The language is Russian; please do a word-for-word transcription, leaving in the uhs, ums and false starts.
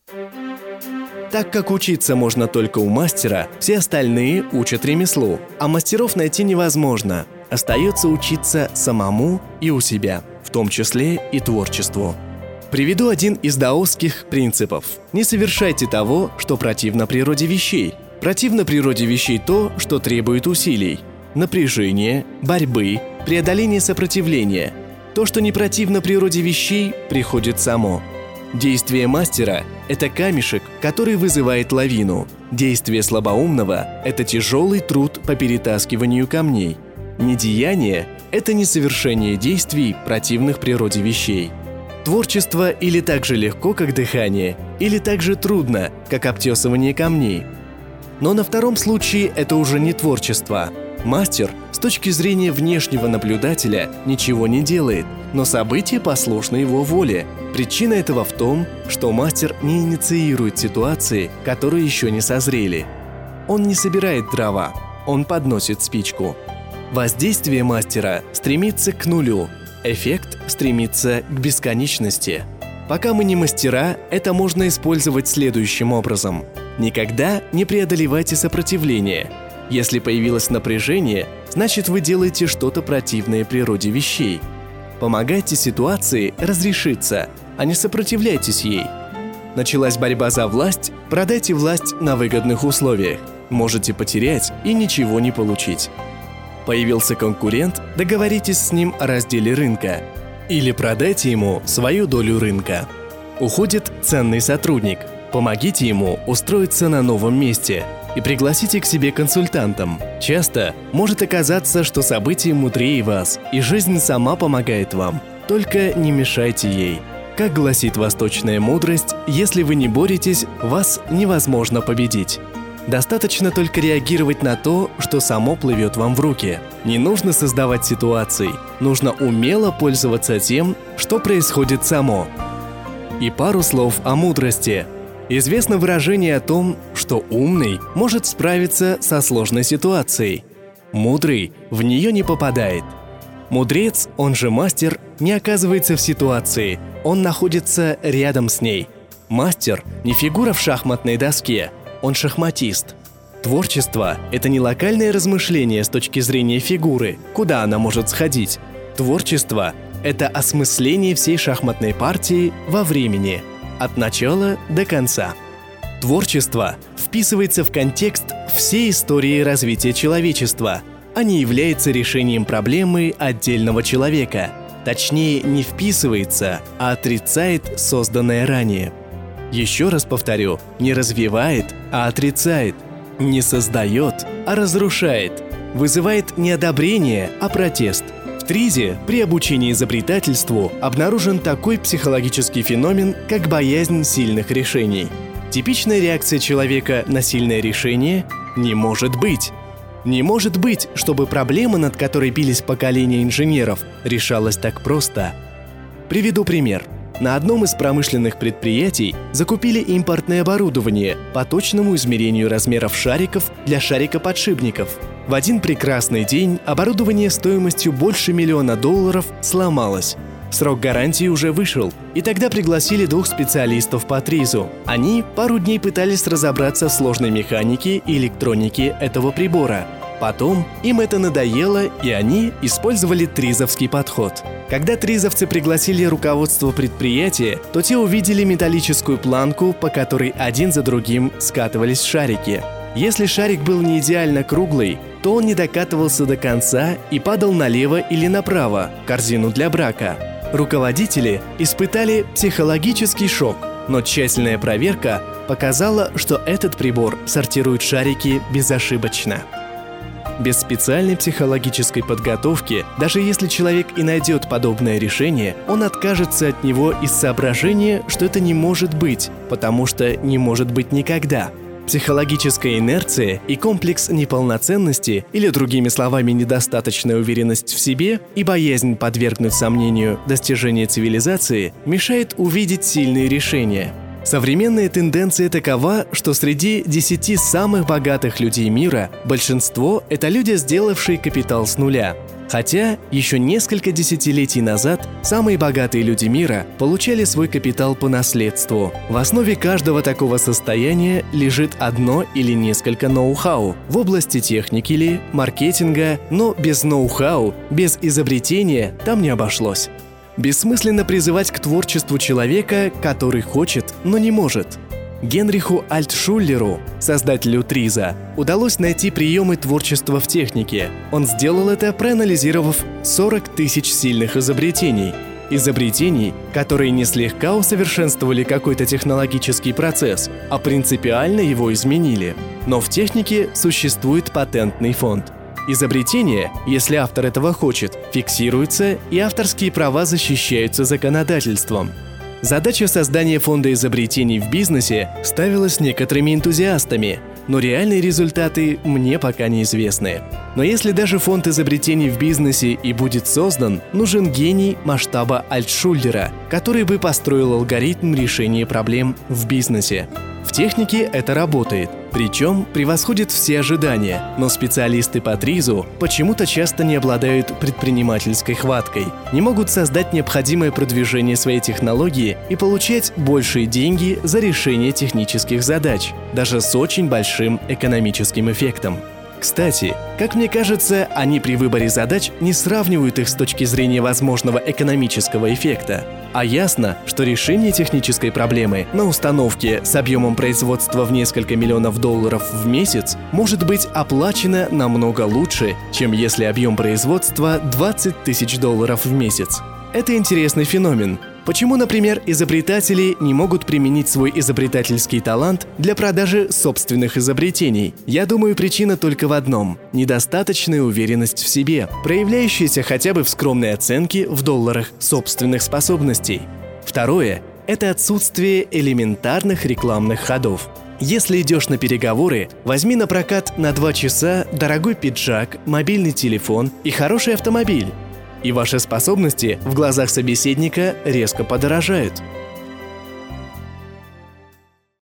Так как учиться можно только у мастера, все остальные учат ремеслу, а мастеров найти невозможно. Остается учиться самому и у себя, в том числе и творчеству. Приведу один из даосских принципов. Не совершайте того, что противно природе вещей. Противно природе вещей то, что требует усилий. Напряжения, борьбы, преодоления сопротивления. То, что не противно природе вещей, приходит само. Действие мастера – это камешек, который вызывает лавину. Действие слабоумного – это тяжелый труд по перетаскиванию камней. Недеяние – это несовершение действий, противных природе вещей. Творчество или так же легко, как дыхание, или так же трудно, как обтесывание камней. Но на втором случае это уже не творчество. Мастер, с точки зрения внешнего наблюдателя, ничего не делает, но события послушны его воле. Причина этого в том, что мастер не инициирует ситуации, которые еще не созрели. Он не собирает дрова, он подносит спичку. Воздействие мастера стремится к нулю, эффект стремится к бесконечности. Пока мы не мастера, это можно использовать следующим образом. Никогда не преодолевайте сопротивление. Если появилось напряжение, значит вы делаете что-то противное природе вещей. Помогайте ситуации разрешиться, а не сопротивляйтесь ей. Началась борьба за власть, продайте власть на выгодных условиях. Можете потерять и ничего не получить. Появился конкурент, договоритесь с ним о разделе рынка. Или продайте ему свою долю рынка. Уходит ценный сотрудник. Помогите ему устроиться на новом месте и пригласите к себе консультантом. Часто может оказаться, что события мудрее вас, и жизнь сама помогает вам. Только не мешайте ей. Как гласит восточная мудрость, если вы не боретесь, вас невозможно победить. Достаточно только реагировать на то, что само плывет вам в руки. Не нужно создавать ситуации, нужно умело пользоваться тем, что происходит само. И пару слов о мудрости. Известно выражение о том, что умный может справиться со сложной ситуацией. Мудрый в нее не попадает. Мудрец, он же мастер, не оказывается в ситуации, он находится рядом с ней. Мастер не фигура в шахматной доске, он шахматист. Творчество – это не локальное размышление с точки зрения фигуры, куда она может сходить. Творчество – это осмысление всей шахматной партии во времени, от начала до конца. Творчество вписывается в контекст всей истории развития человечества, а не является решением проблемы отдельного человека. Точнее, не вписывается, а отрицает созданное ранее. Еще раз повторю, не развивает, а отрицает, не создает, а разрушает, вызывает не одобрение, а протест. В ТРИЗе при обучении изобретательству обнаружен такой психологический феномен, как боязнь сильных решений. Типичная реакция человека на сильное решение – не может быть. Не может быть, чтобы проблема, над которой бились поколения инженеров, решалась так просто. Приведу пример. На одном из промышленных предприятий закупили импортное оборудование по точному измерению размеров шариков для шарикоподшипников. В один прекрасный день оборудование стоимостью больше миллиона долларов сломалось. Срок гарантии уже вышел, и тогда пригласили двух специалистов по ТРИЗу. Они пару дней пытались разобраться в сложной механике и электронике этого прибора. Потом им это надоело, и они использовали тризовский подход. Когда тризовцы пригласили руководство предприятия, то те увидели металлическую планку, по которой один за другим скатывались шарики. Если шарик был не идеально круглый, то он не докатывался до конца и падал налево или направо, в корзину для брака. Руководители испытали психологический шок, но тщательная проверка показала, что этот прибор сортирует шарики безошибочно. Без специальной психологической подготовки, даже если человек и найдет подобное решение, он откажется от него из соображения, что это не может быть, потому что не может быть никогда. Психологическая инерция и комплекс неполноценности, или другими словами недостаточная уверенность в себе и боязнь подвергнуть сомнению достижения цивилизации, мешает увидеть сильные решения. Современная тенденция такова, что среди десяти самых богатых людей мира большинство – это люди, сделавшие капитал с нуля. Хотя еще несколько десятилетий назад самые богатые люди мира получали свой капитал по наследству. В основе каждого такого состояния лежит одно или несколько ноу-хау в области техники или маркетинга, но без ноу-хау, без изобретения там не обошлось. Бессмысленно призывать к творчеству человека, который хочет, но не может. Генриху Альтшуллеру, создателю Триза, удалось найти приемы творчества в технике. Он сделал это, проанализировав сорок тысяч сильных изобретений. Изобретений, которые не слегка усовершенствовали какой-то технологический процесс, а принципиально его изменили. Но в технике существует патентный фонд. Изобретение, если автор этого хочет, фиксируется, и авторские права защищаются законодательством. Задача создания фонда изобретений в бизнесе ставилась некоторыми энтузиастами, но реальные результаты мне пока неизвестны. Но если даже фонд изобретений в бизнесе и будет создан, нужен гений масштаба Альтшуллера, который бы построил алгоритм решения проблем в бизнесе. В технике это работает, причем превосходит все ожидания, но специалисты по Тризу почему-то часто не обладают предпринимательской хваткой, не могут создать необходимое продвижение своей технологии и получать большие деньги за решение технических задач, даже с очень большим экономическим эффектом. Кстати, как мне кажется, они при выборе задач не сравнивают их с точки зрения возможного экономического эффекта. А ясно, что решение технической проблемы на установке с объемом производства в несколько миллионов долларов в месяц может быть оплачено намного лучше, чем если объем производства двадцать тысяч долларов в месяц. Это интересный феномен. Почему, например, изобретатели не могут применить свой изобретательский талант для продажи собственных изобретений? Я думаю, причина только в одном – недостаточная уверенность в себе, проявляющаяся хотя бы в скромной оценке в долларах собственных способностей. Второе – это отсутствие элементарных рекламных ходов. Если идешь на переговоры, возьми на прокат на два часа дорогой пиджак, мобильный телефон и хороший автомобиль. И ваши способности в глазах собеседника резко подорожают.